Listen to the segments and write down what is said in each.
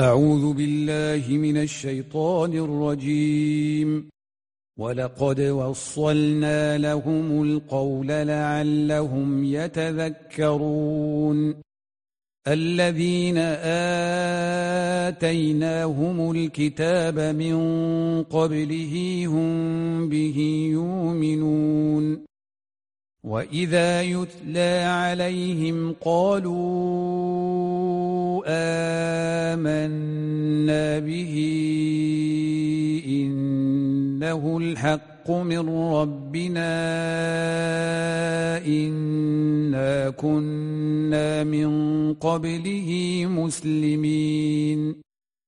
أعوذ بالله من الشيطان الرجيم. ولقد وصلنا لهم القول لعلهم يتذكرون. الذين آتيناهم الكتاب من قبله هم به يؤمنون. وإذا يتلى عليهم قالوا آمنا به إنه الحق من ربنا إنا كنا من قبله مسلمين.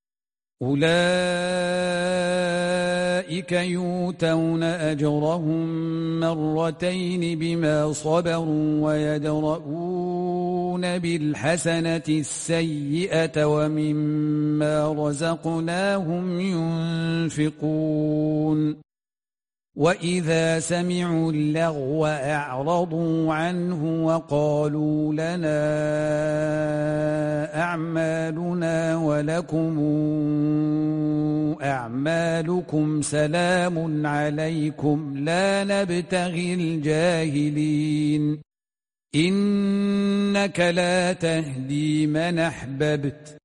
أولئك يؤتون أجرهم مرتين بما صبروا ويدرؤون بالحسنة السيئة ومما رزقناهم ينفقون. وإذا سمعوا اللغو أعرضوا عنه وقالوا لنا أعمالنا ولكم أعمالكم سلام عليكم لا نبتغي الجاهلين إنك لا تهدي من أحببت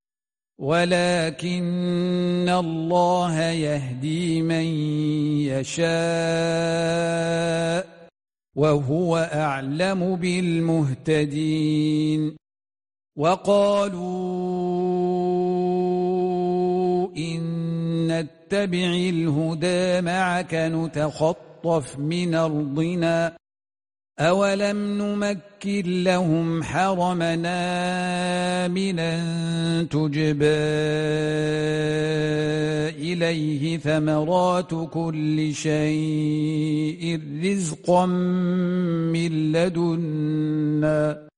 ولكن الله يهدي من يشاء وهو أعلم بالمهتدين. وقالوا إن نتبع الهدى معك نتخطف من أرضنا أولم نمكن لهم حرمنا آمنا تجبى إليه ثمرات كل شيء رزقا من لدنا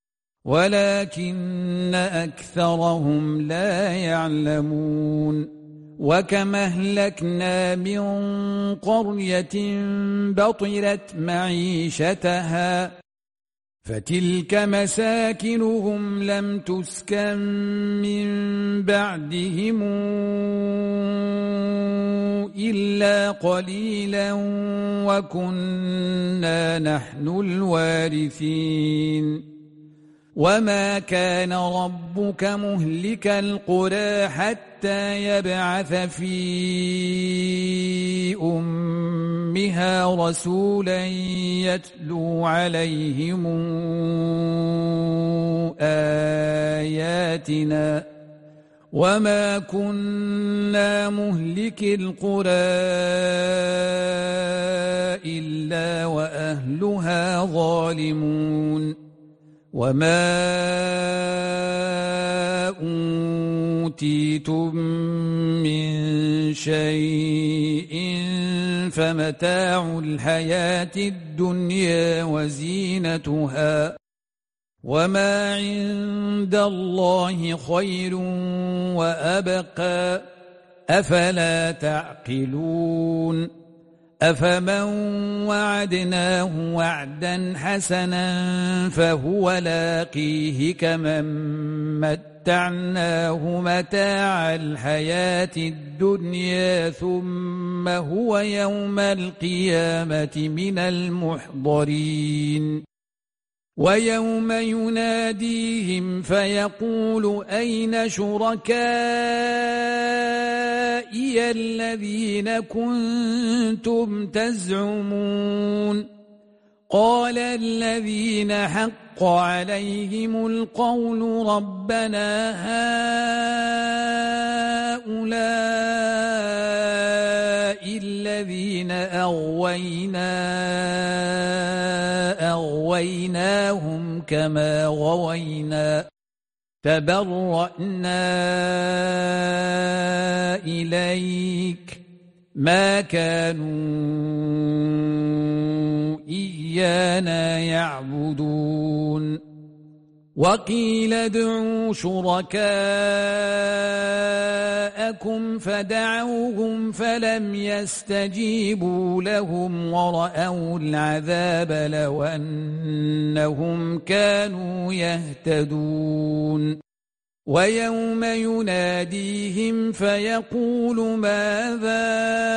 ولكن أكثرهم لا يعلمون. وكم أهلكنا من قرية بطرت معيشتها فتلك مساكنهم لم تسكن من بعدهم إلا قليلا وكنا نحن الوارثين. وما كان ربك مهلك القرى حتى يبعث في أمها رسولا يتلو عليهم آياتنا وما كنا مهلك القرى إلا وأهلها ظالمون. وما أوتيتم من شيء فمتاع الحياة الدنيا وزينتها وما عند الله خير وأبقى أفلا تعقلون. أفمن وعدناه وعدا حسنا فهو لاقيه كمن متعناه متاع الحياة الدنيا ثم هو يوم القيامة من المحضرين. ويوم يناديهم فيقول أين شركائي الذين كنتم تزعمون قال الذين حق عليهم القول ربنا هؤلاء الذين أغويناهم كما غوينا تبرأنا إليك ما كانوا إيانا يعبدون. وقيل ادعوا شركاءكم فدعوهم فلم يستجيبوا لهم ورأوا العذاب لو أنهم كانوا يهتدون. ويوم يناديهم فيقول ماذا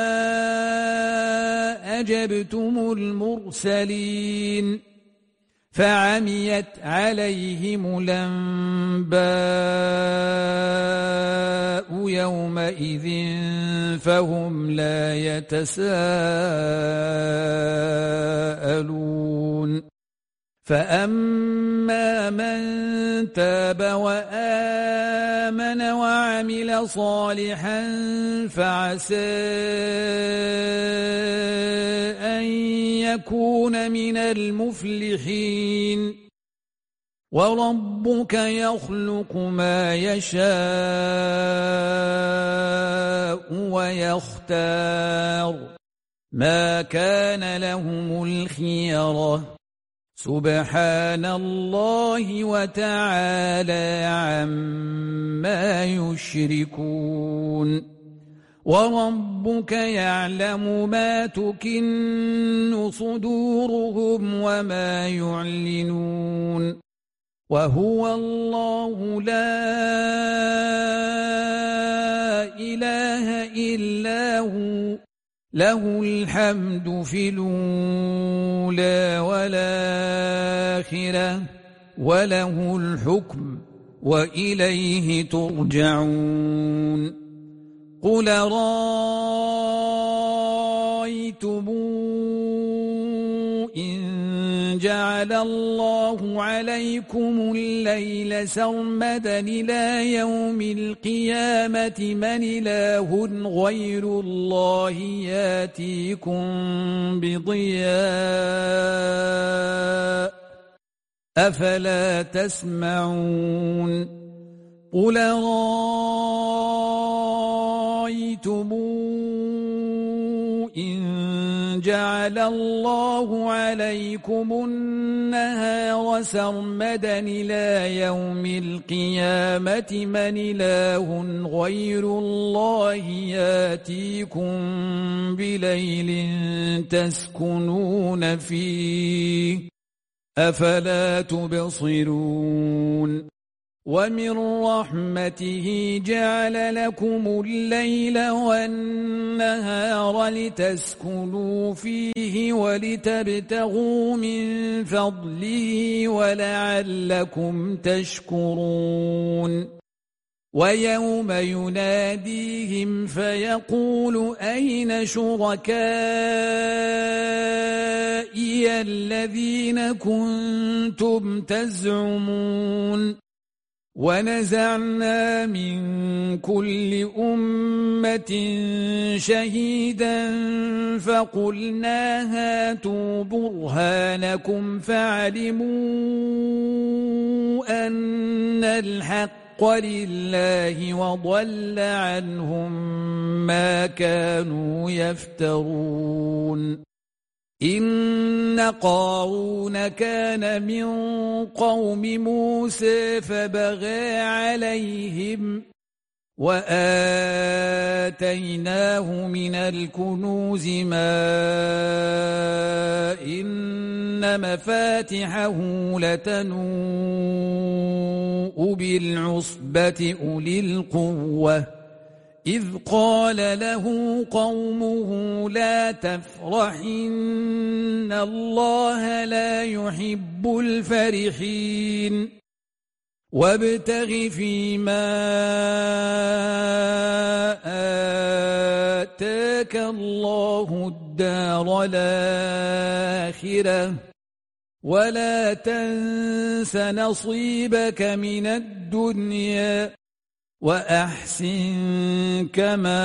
أجبتم المرسلين فعميت عليهم الأنباء يومئذ فهم لا يتساءلون فأما من تاب وآمن وعمل صالحا فعسى أن يكون من المفلحين وربك يخلق ما يشاء ويختار ما كان لهم الخيرة سبحان الله وتعالى عما يشركون وربك يعلم ما تكن صدورهم وما يعلنون وهو الله لا إله إلا هو له الحمد في الأولى والآخرة وله الحكم وإليه ترجعون قل رأيتم إن جعل الله عليكم الليل سرمدا إلى يوم القيامة من إله غير الله ياتيكم بضياء أفلا تسمعون قل رأيتم إن جعل الله عليكم النهار سرمدا إلى يوم القيامة من إله غير الله ياتيكم بليل تسكنون فيه أفلا تبصرون ومن رحمته جعل لكم الليل والنهار لتسكنوا فيه ولتبتغوا من فضله ولعلكم تشكرون ويوم يناديهم فيقول أين شركائي الذين كنتم تزعمون ونزعنا من كل أمة شهيدا فقلنا هاتوا برهانكم فعلموا أن الحق لله وضل عنهم ما كانوا يفترون إن قارون كان من قوم موسى فبغى عليهم وآتيناه من الكنوز ما إن مفاتحه لتنوء بالعصبة أولي القوة إذ قال له قومه لا تفرح إن الله لا يحب الفرحين وابتغ فيما آتاك الله الدار الآخرة ولا تنس نصيبك من الدنيا وأحسن كما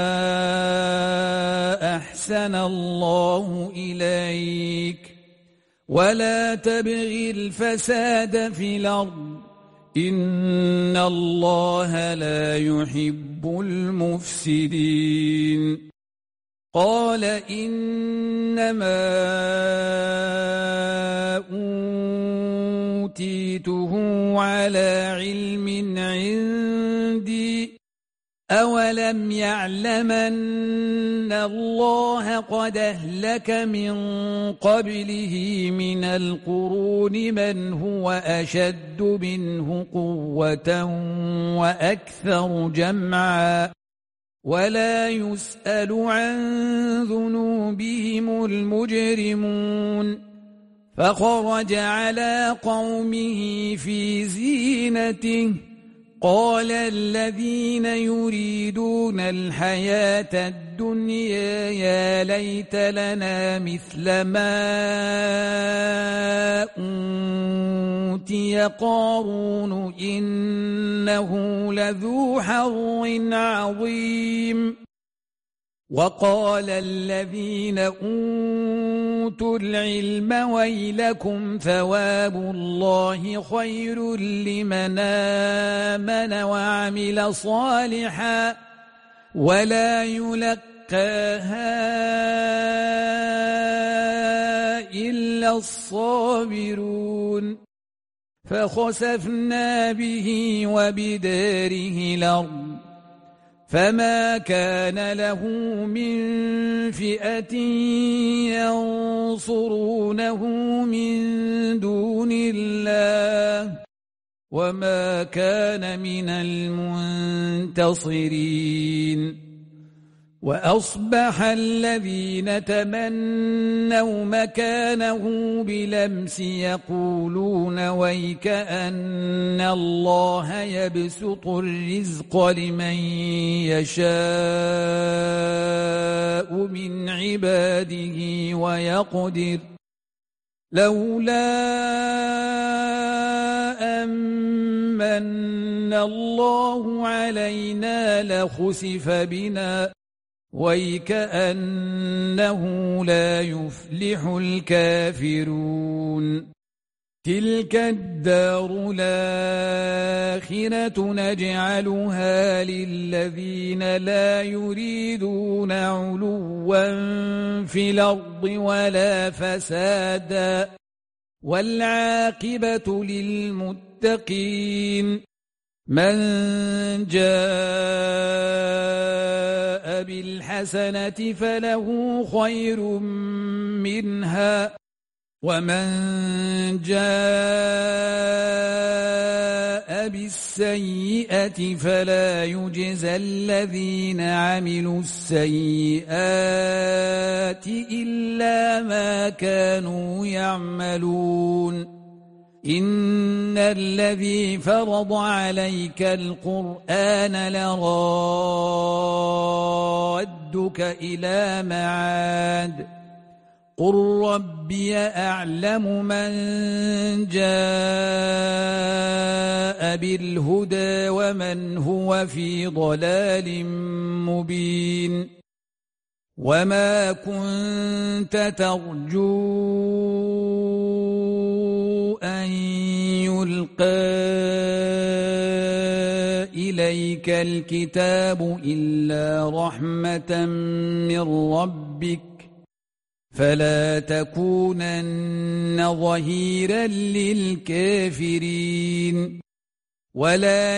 أحسن الله إليك ولا تبغ الفساد في الأرض إن الله لا يحب المفسدين قال إنما أوتيته على علم عندي أولم يعلم أن الله قد أهلك من قبله من القرون من هو أشد منه قوة وأكثر جمعا ولا يسأل عن ذنوبهم المجرمون فخرج على قومه في زينته قال الذين يريدون الحياة الدنيا يا ليت لنا مثل ما أوتي قارون إنه لذو حظ عظيم وقال الذين أوتوا العلم ويلكم ثواب الله خير لمن آمن وعمل صالحا ولا يلقاها إلا الصابرون فخسفنا به وبداره الأرض فما كان له من فئة ينصرونه من دون الله وما كان من المنتصرين وأصبح الذين تمنوا مكانه بلمس يقولون ويكأن الله يبسط الرزق لمن يشاء من عباده ويقدر لولا أمن الله علينا لخسف بنا ويكأنه لا يفلح الكافرون تلك الدار الآخرة نجعلها للذين لا يريدون علوا في الأرض ولا فسادا والعاقبة للمتقين من جاء بالحسنة فله خير منها ومن جاء بالسيئة فلا يجزى الذين عملوا السيئات إلا ما كانوا يعملون إن الذي فرض عليك القرآن لرادك إلى معاد قل ربي أعلم من جاء بالهدى ومن هو في ضلال مبين وما كنت ترجو أن يلقى إليك الكتاب إلا رحمة من ربك فلا تكونن ظهيرا للكافرين ولا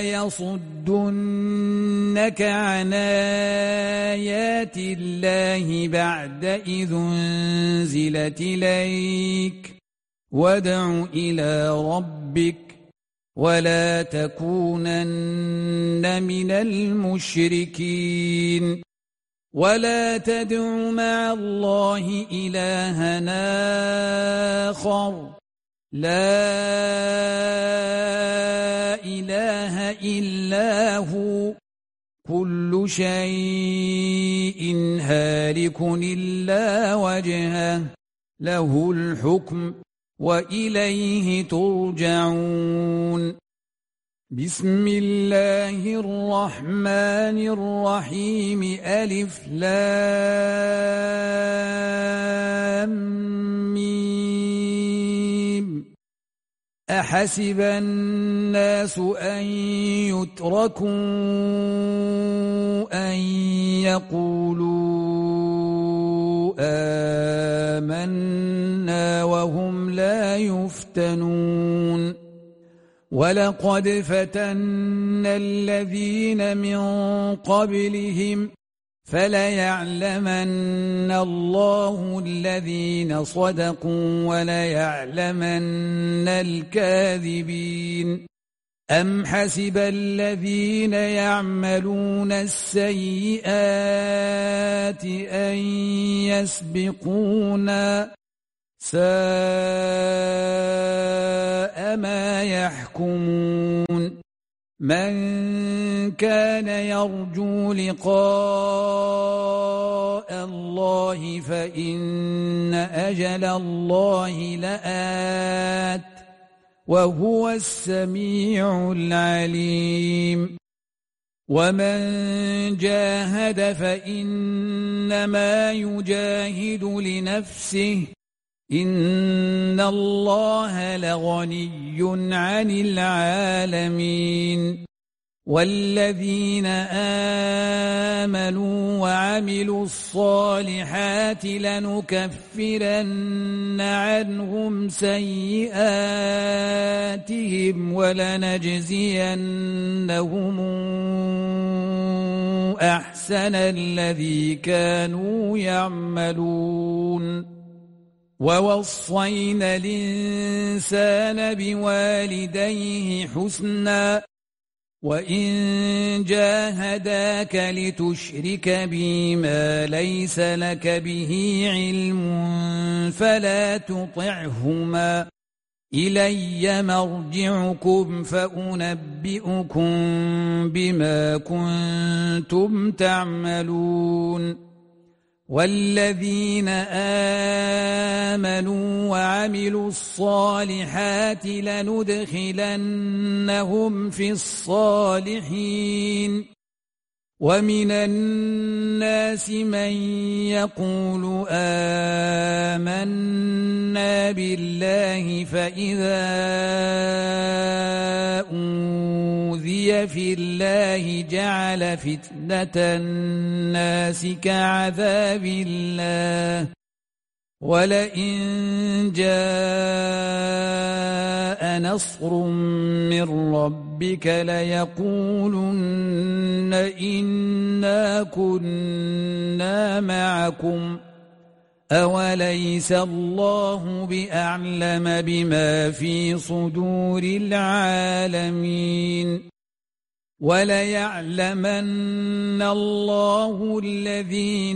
يصدنك عن آيات الله بعد إذ أنزلت إليك وادع إلى ربك ولا تكونن من المشركين ولا تدع مع الله إلهنا آخر لا إله إلا هو كل شيء هالك إلا وجهه له الحكم وإليه ترجعون بسم الله الرحمن الرحيم ألف لام ميم أحسب الناس أن يتركوا أن يقولوا آمنا وهم لا يفتنون ولقد فتنا الذين من قبلهم فليعلمن الله الذين صدقوا وليعلمن الكاذبين أم حسب الذين يعملون السيئات أن يسبقونا ساء ما يحكمون من كان يرجو لقاء الله فإن أجل الله لآت وهو السميع العليم ومن جاهد فإنما يجاهد لنفسه إن الله لغني عن العالمين والذين آمنوا وعملوا الصالحات لنكفرن عنهم سيئاتهم ولنجزينهم أحسن الذي كانوا يعملون ووصينا الإنسان بوالديه حسنا وإن جاهداك لتشرك بي ما ليس لك به علم فلا تطعهما إلي مرجعكم فأنبئكم بما كنتم تعملون والذين آمنوا وعملوا الصالحات لندخلنهم في الصالحين ومن الناس من يقول آمنا بالله فإذا أوذي في الله جعل فتنة الناس كعذاب الله ولئن جاء نصر من ربك ليقولن إنا كنا معكم أوليس الله بأعلم بما في صدور العالمين وليعلمن الله الذين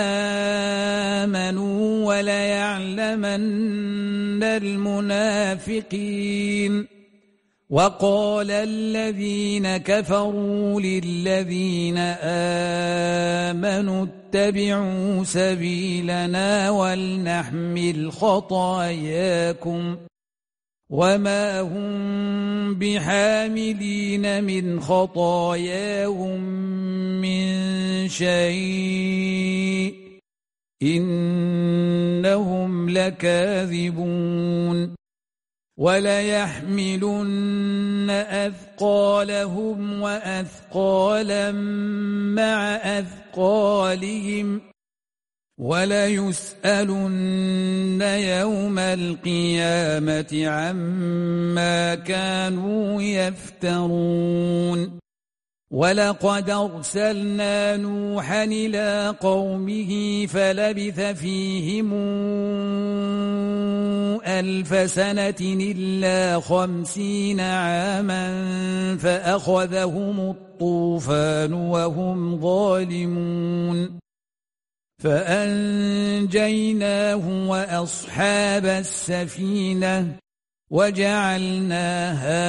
آمنوا وليعلمن المنافقين وقال الذين كفروا للذين آمنوا اتبعوا سبيلنا ولنحمل خطاياكم وما هم بحاملين من خطاياهم من شيء إنهم لكاذبون وليحملن أثقالهم وأثقالا مع أثقالهم وليسألن يوم القيامة عما كانوا يفترون ولقد أرسلنا نوحا إلى قومه فلبث فيهم 1000 سنة إلا 50 عاما فأخذهم الطوفان وهم ظالمون فأنجيناه وأصحاب السفينة وجعلناها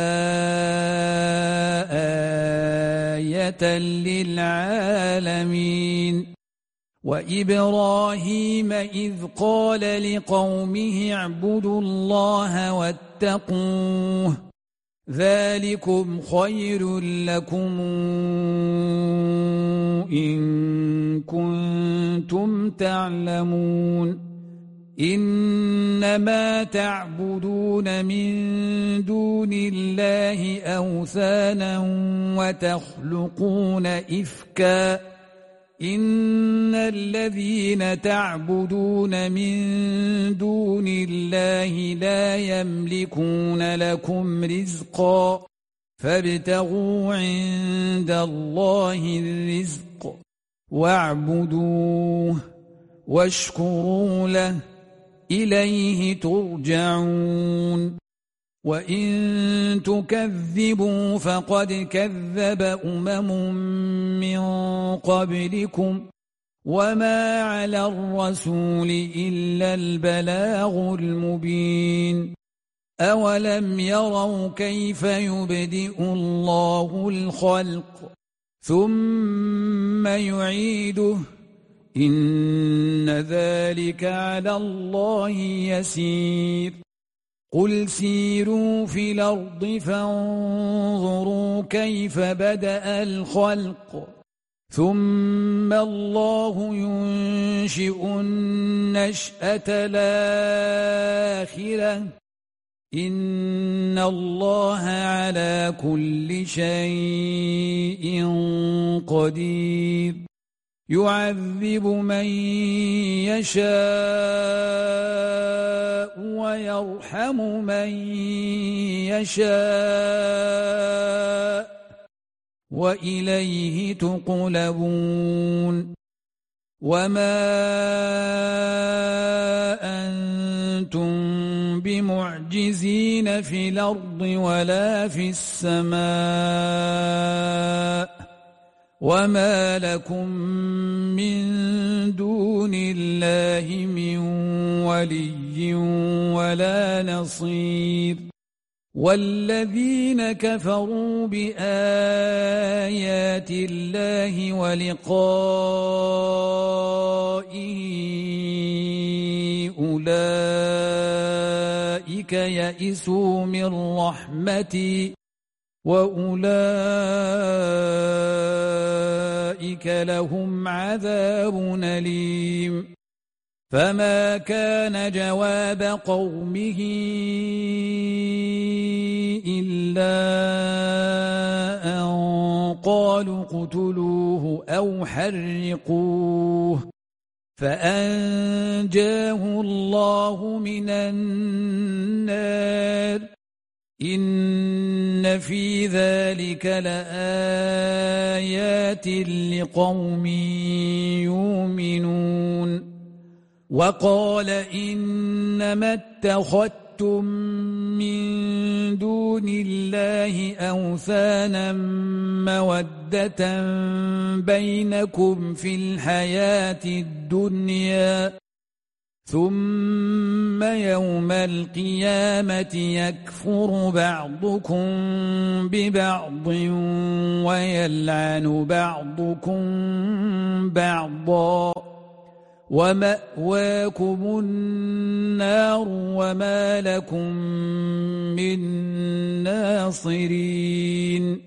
آية للعالمين وإبراهيم إذ قال لقومه اعبدوا الله واتقوه ذلكم خير لكم إن كنتم تعلمون إنما تعبدون من دون الله أوثانا وتخلقون إفكا إن الذين تعبدون من دون الله لا يملكون لكم رزقا فابتغوا عند الله الرزق واعبدوه واشكروا له إليه ترجعون وإن تكذبوا فقد كذب من قبلكم وما على الرسول إلا البلاغ المبين أولم يروا كيف يبدئ الله الخلق ثم يعيده إن ذلك على الله يسير قل سيروا في الأرض فانظروا كيف بدأ الخلق ثم الله ينشئ النشأة الآخرة إن الله على كل شيء قدير يعذب من يشاء ويرحم من يشاء وإليه تقلبون وما أنتم بمعجزين في الأرض ولا في السماء وما لكم من دون الله من ولي ولا نصير والذين كفروا بآيات الله ولقائه أولئك يئسوا من رحمتي وأولئك لهم عذاب أليم فما كان جواب قومه إلا أن قالوا اقتلوه أو حرقوه فأنجاه الله من النار إن في ذلك لآيات لقوم يؤمنون وقال إنما اتخذتم من دون الله أوثانا مودة بينكم في الحياة الدنيا ثم يوم القيامة يكفر بعضكم ببعض ويلعن بعضكم بعضا ومأواكم النار وما لكم من ناصرين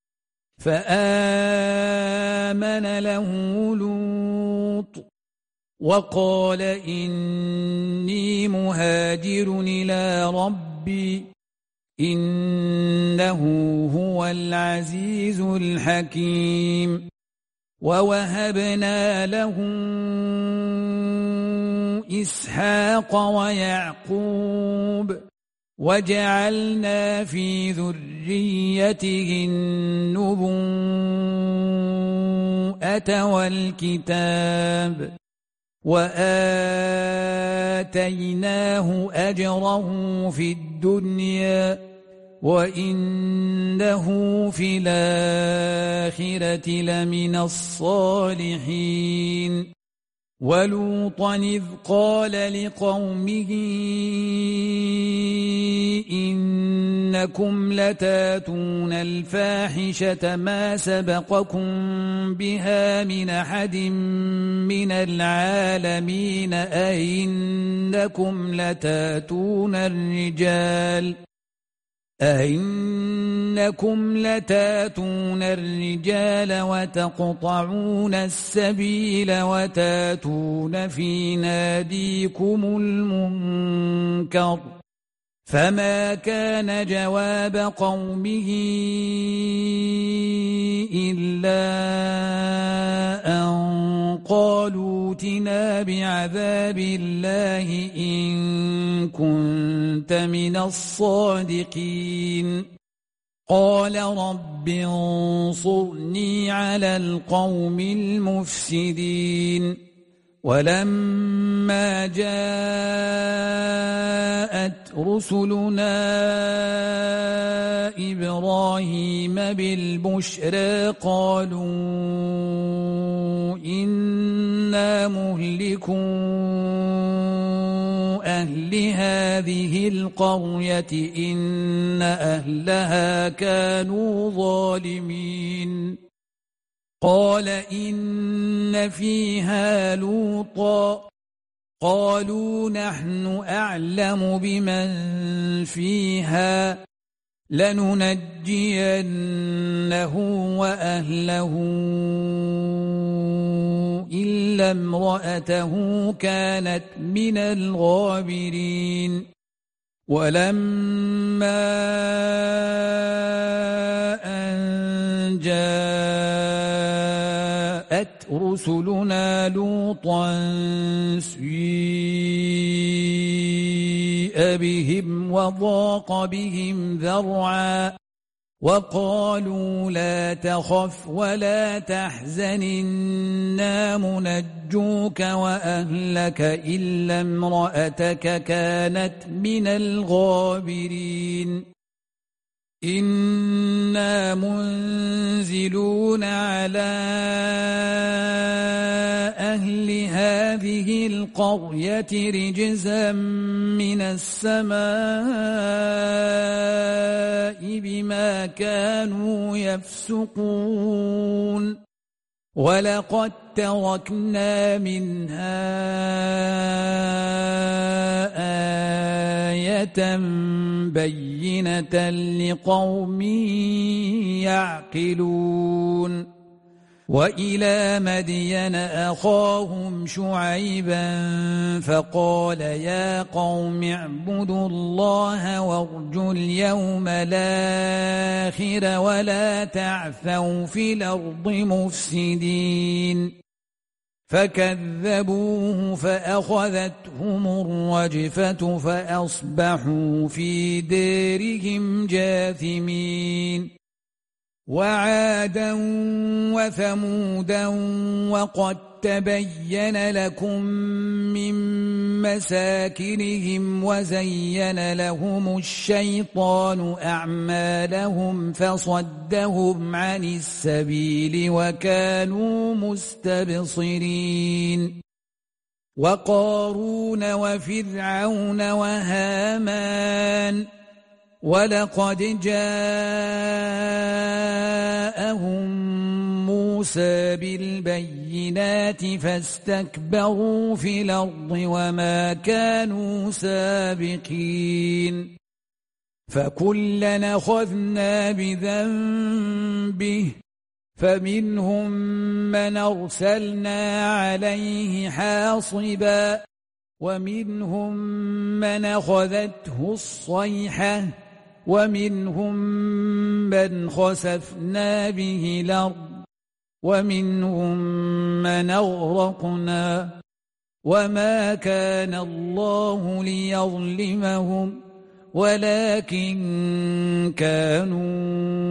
فآمن له لوط وقال إني مهاجر إلى ربي إنه هو العزيز الحكيم ووهبنا له إسحاق ويعقوب وجعلنا في ذريته النبوءة والكتاب وآتيناه أجره في الدنيا وإنه في الآخرة لمن الصالحين ولوطا إذ قال لقومه إنكم لتاتون الفاحشة ما سبقكم بها من أحد من العالمين أئنكم لتاتون الرجال وتقطعون السبيل وتاتون في ناديكم المنكر فما كان جواب قومه إلا أن ائتنا بعذاب الله إن كنت من الصادقين قال رب انصرني على القوم المفسدين ولما جاءت رسلنا إبراهيم بالبشرى قالوا إنا مهلكو أهل هذه القرية إن أهلها كانوا ظالمين قال إن فيها لوطا قالوا نحن أعلم بمن فيها لننجينه وأهله إلا امرأته كانت من الغابرين ولما أن جاءت رسلنا لوطا سيء بهم وضاق بهم ذرعا وقالوا لا تخف ولا تحزن إنا منجوك وأهلك إلا امرأتك كانت من الغابرين إنا منزلون على أهل هذه القرية رجزا من السماء بما كانوا يفسقون ولقد تركنا منها آية بينة لقوم يعقلون وإلى مدين أخاهم شعيبا فقال يا قوم اعبدوا الله وارجوا اليوم الآخر ولا تعثوا في الأرض مفسدين فكذبوه فأخذتهم الرجفة فأصبحوا في دارهم جاثمين وعادا وثمودا وقد تبين لكم من مساكنهم وزين لهم الشيطان أعمالهم فصدهم عن السبيل وكانوا مستبصرين وقارون وفرعون وهامان ولقد جاءهم موسى بالبينات فاستكبروا في الأرض وما كانوا سابقين فكلنا أخذنا بذنبه فمنهم من أرسلنا عليه حاصبا ومنهم من أخذته الصيحة ومنهم من خسفنا به الأرض ومنهم من أغرقنا وما كان الله ليظلمهم ولكن كانوا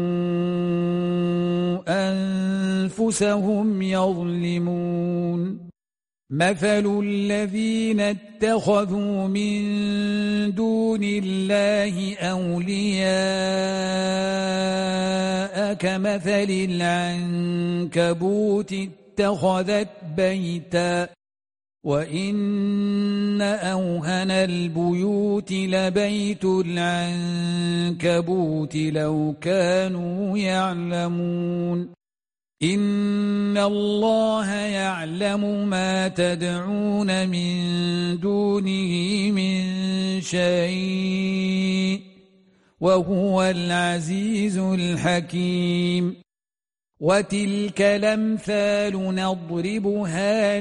أنفسهم يظلمون مثل الذين اتخذوا من دون الله أولياء كمثل العنكبوت اتخذت بيتا وإن أوهن البيوت لبيت العنكبوت لو كانوا يعلمون إن الله يعلم ما تدعون من دونه من شيء وهو العزيز الحكيم وتلك الأمثال نضربها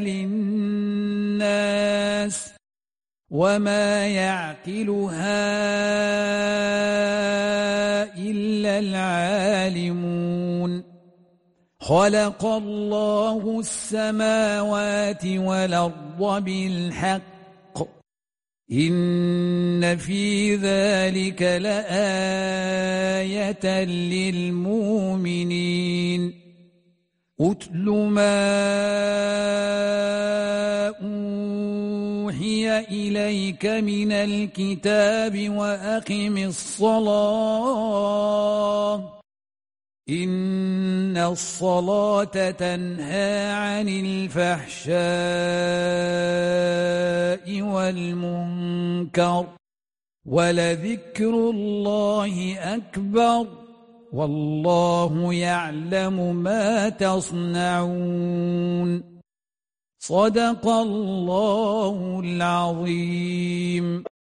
للناس وما يعقلها إلا العالمون خلق الله السماوات والأرض بالحق إن في ذلك لآية للمؤمنين أتل ما أوحي إليك من الكتاب وأقم الصلاة إن الصلاة تنهى عن الفحشاء والمنكر ولذكر الله أكبر والله يعلم ما تصنعون صدق الله العظيم.